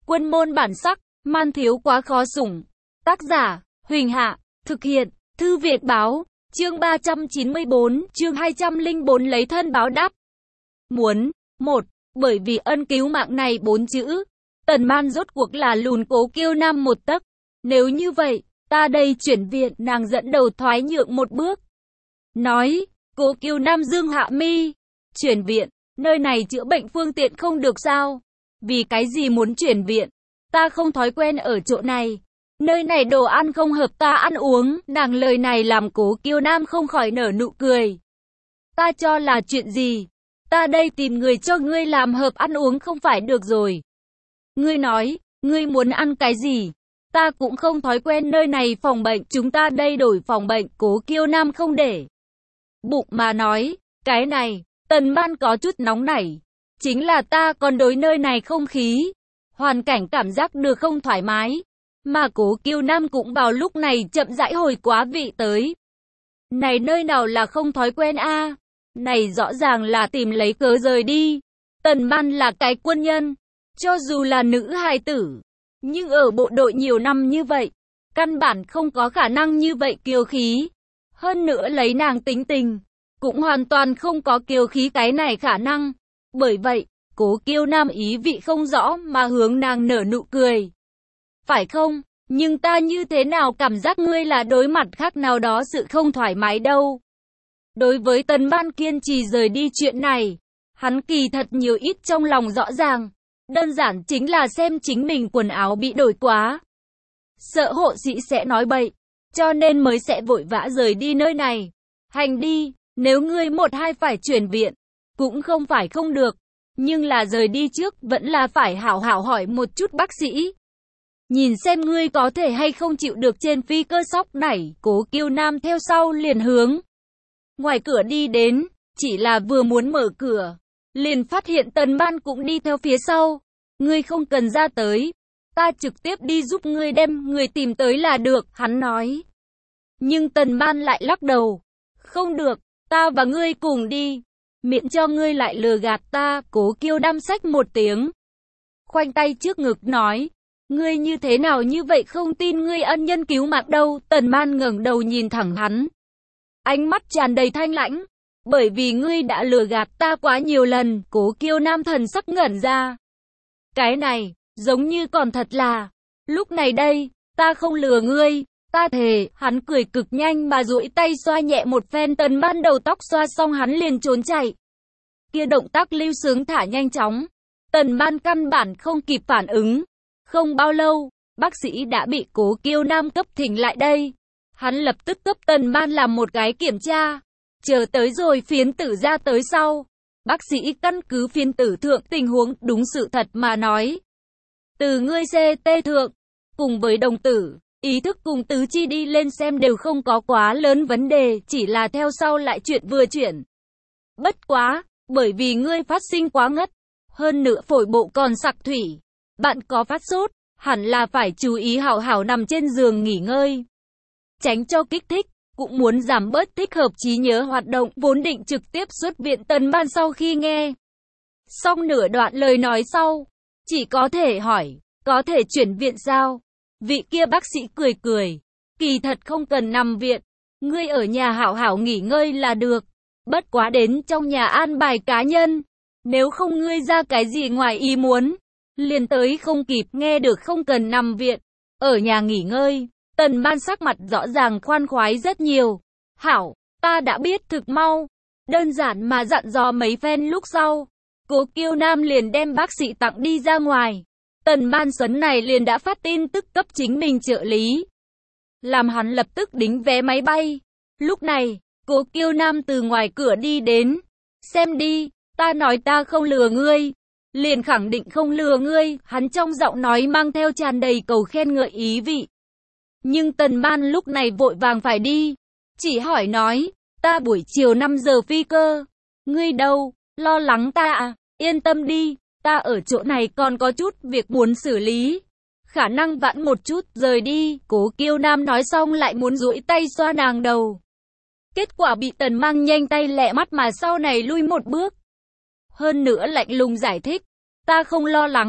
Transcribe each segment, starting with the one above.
Quân môn bản sắc, man thiếu quá khó sủng. Tác giả, Huỳnh Hạ, thực hiện, Thư Việt Báo, chương 394, chương 204 lấy thân báo đáp. Muốn, 1. Bởi vì ân cứu mạng này 4 chữ, Tần Man rốt cuộc là lùn Cố Kiêu Nam một tấc. Nếu như vậy, ta đây chuyển viện. Nàng dẫn đầu thoái nhượng một bước. Nói, Cố Kiêu Nam dương hạ mi. Chuyển viện, nơi này chữa bệnh phương tiện không được sao? Vì cái gì muốn chuyển viện? Ta không thói quen ở chỗ này. Nơi này đồ ăn không hợp ta ăn uống. Nàng lời này làm Cố Kiêu Nam không khỏi nở nụ cười. Ta cho là chuyện gì? Ta đây tìm người cho ngươi làm hợp ăn uống không phải được rồi. Ngươi nói, ngươi muốn ăn cái gì? Ta cũng không thói quen nơi này phòng bệnh. Chúng ta đây đổi phòng bệnh. Cố Kiêu Nam không để bụng mà nói, cái này, Tần Man có chút nóng nảy. Chính là ta còn đối nơi này không khí, hoàn cảnh cảm giác được không thoải mái. Mà Cố Kiêu Nam cũng vào lúc này chậm rãi hồi quá vị tới. Này nơi nào là không thói quen a? Này rõ ràng là tìm lấy cớ rời đi. Tần Man là cái quân nhân, cho dù là nữ hài tử, nhưng ở bộ đội nhiều năm như vậy, căn bản không có khả năng như vậy kiêu khí. Hơn nữa lấy nàng tính tình, cũng hoàn toàn không có kiêu khí cái này khả năng. Bởi vậy, Cố Kiêu Nam ý vị không rõ mà hướng nàng nở nụ cười. Phải không? Nhưng ta như thế nào cảm giác ngươi là đối mặt khác nào đó sự không thoải mái đâu. Đối với Tần Man kiên trì rời đi chuyện này, hắn kỳ thật nhiều ít trong lòng rõ ràng. Đơn giản chính là xem chính mình quần áo bị đổi quá. Sợ hộ sĩ sẽ nói bậy, cho nên mới sẽ vội vã rời đi nơi này. Hành đi, nếu ngươi một hai phải chuyển viện, cũng không phải không được. Nhưng là rời đi trước vẫn là phải hảo hảo hỏi một chút bác sĩ. Nhìn xem ngươi có thể hay không chịu được trên phi cơ sóc nảy. Cố Kiêu Nam theo sau liền hướng ngoài cửa đi đến, chỉ là vừa muốn mở cửa, liền phát hiện Tần Man cũng đi theo phía sau. Ngươi không cần ra tới, ta trực tiếp đi giúp ngươi đem người tìm tới là được, hắn nói. Nhưng Tần Man lại lắc đầu. Không được, ta và ngươi cùng đi, miễn cho ngươi lại lừa gạt ta. Cố Kiêu Nam xách một tiếng, khoanh tay trước ngực nói. Ngươi như thế nào như vậy không tin ngươi ân nhân cứu mạng đâu. Tần Man ngẩng đầu nhìn thẳng hắn, ánh mắt tràn đầy thanh lãnh. Bởi vì ngươi đã lừa gạt ta quá nhiều lần. Cố Kiêu Nam thần sắc ngẩn ra. Cái này, giống như còn thật là. Lúc này đây, ta không lừa ngươi, ta thề. Hắn cười cực nhanh mà duỗi tay xoa nhẹ một phen Tần Man đầu tóc, xoa xong hắn liền trốn chạy. Kia động tác lưu sướng thả nhanh chóng, Tần Man căn bản không kịp phản ứng. Không bao lâu, bác sĩ đã bị Cố Kiêu Nam cấp thỉnh lại đây. Hắn lập tức cấp Tần Man làm một cái kiểm tra. Chờ tới rồi phiến tử ra tới sau, bác sĩ căn cứ phiến tử thượng tình huống đúng sự thật mà nói. Từ ngươi CT thượng, cùng với đồng tử, ý thức cùng tứ chi đi lên xem đều không có quá lớn vấn đề, chỉ là theo sau lại chuyện vừa chuyển. Bất quá, bởi vì ngươi phát sinh quá ngất, hơn nữa phổi bộ còn sặc thủy, bạn có phát sốt, hẳn là phải chú ý hảo hảo nằm trên giường nghỉ ngơi, tránh cho kích thích, cũng muốn giảm bớt thích hợp trí nhớ hoạt động. Vốn định trực tiếp xuất viện, Tần Man sau khi nghe xong nửa đoạn lời nói sau, chỉ có thể hỏi, có thể chuyển viện sao? Vị kia bác sĩ cười cười, kỳ thật không cần nằm viện, ngươi ở nhà hảo hảo nghỉ ngơi là được. Bất quá đến trong nhà an bài cá nhân, nếu không ngươi ra cái gì ngoài ý muốn, liền tới không kịp. Nghe được không cần nằm viện, ở nhà nghỉ ngơi, Tần Man sắc mặt rõ ràng khoan khoái rất nhiều. Hảo, ta đã biết, thực mau. Đơn giản mà dặn dò mấy phen lúc sau, Cố Kiêu Nam liền đem bác sĩ tặng đi ra ngoài. Tần Man sấn này liền đã phát tin tức cấp chính mình trợ lý, làm hắn lập tức đính vé máy bay. Lúc này, Cố Kiêu Nam từ ngoài cửa đi đến. Xem đi, ta nói ta không lừa ngươi, liền khẳng định không lừa ngươi. Hắn trong giọng nói mang theo tràn đầy cầu khen ngợi ý vị. Nhưng Tần Man lúc này vội vàng phải đi, chỉ hỏi nói, ta buổi chiều 5 giờ phi cơ, ngươi đâu, lo lắng ta à? Yên tâm đi, ta ở chỗ này còn có chút việc muốn xử lý, khả năng vãn một chút rời đi. Cố Kiêu Nam nói xong lại muốn duỗi tay xoa nàng đầu, kết quả bị Tần Man nhanh tay lẹ mắt mà sau này lui một bước. Hơn nữa lạnh lùng giải thích, ta không lo lắng,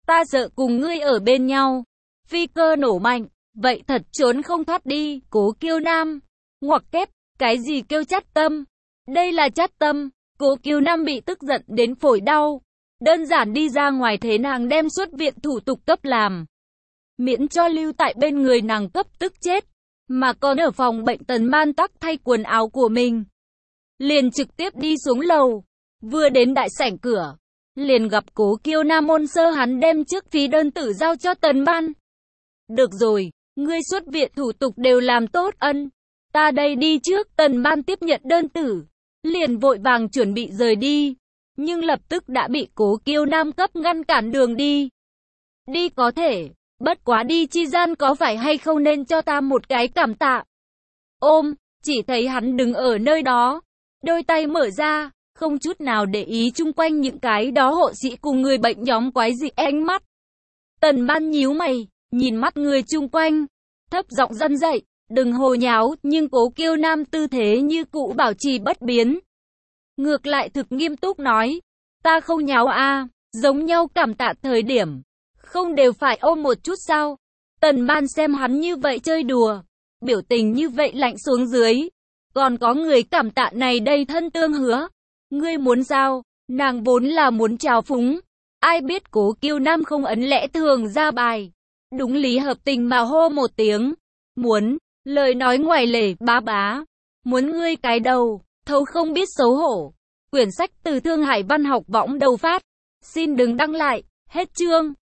Ta sợ cùng ngươi ở bên nhau. Phi cơ nổ mạnh, vậy thật trốn không thoát đi, Cố Kiêu Nam. Ngoặc kép, cái gì kêu chát tâm? Đây là chát tâm. Cố Kiêu Nam bị tức giận đến phổi đau. Đơn giản đi ra ngoài thế nàng đem xuất viện thủ tục cấp làm. Miễn cho lưu tại bên người nàng cấp tức chết. Mà còn ở phòng bệnh Tần Man Tắc thay quần áo của mình. Liền trực tiếp đi xuống lầu. Vừa đến đại sảnh cửa. Liền gặp Cố Kiêu Nam ôn sơ hắn đem trước phí đơn tử giao cho Tần Man. Được rồi, ngươi xuất viện thủ tục đều làm tốt ân. Ta đây đi trước. Tần Man tiếp nhận đơn tử. Liền vội vàng chuẩn bị rời đi. Nhưng lập tức đã bị Cố Kiêu Nam cấp ngăn cản đường đi. Đi có thể, bất quá đi chi gian có phải hay không nên cho ta một cái cảm tạ. Ôm, chỉ thấy hắn đứng ở nơi đó. Đôi tay mở ra, không chút nào để ý chung quanh những cái đó hộ sĩ cùng người bệnh nhóm quái dị ánh mắt. Tần Man nhíu mày, nhìn mắt người chung quanh. Thấp giọng răn dậy, đừng hồ nháo, nhưng Cố Kiêu Nam tư thế như cũ bảo trì bất biến. Ngược lại thực nghiêm túc nói, ta không nháo a, giống nhau cảm tạ thời điểm, không đều phải ôm một chút sao? Tần Man xem hắn như vậy chơi đùa, biểu tình như vậy lạnh xuống dưới. Còn có người cảm tạ này đây thân tương hứa. Ngươi muốn sao? Nàng vốn là muốn trào phúng. Ai biết Cố Kiêu Nam không ấn lẽ thường ra bài. Đúng lý hợp tình mà hô một tiếng. Muốn, lời nói ngoài lề, bá bá. Muốn ngươi cái đầu, thấu không biết xấu hổ. Quyển sách từ Thương Hải Văn Học Võng đầu phát. Xin đừng đăng lại, hết chương.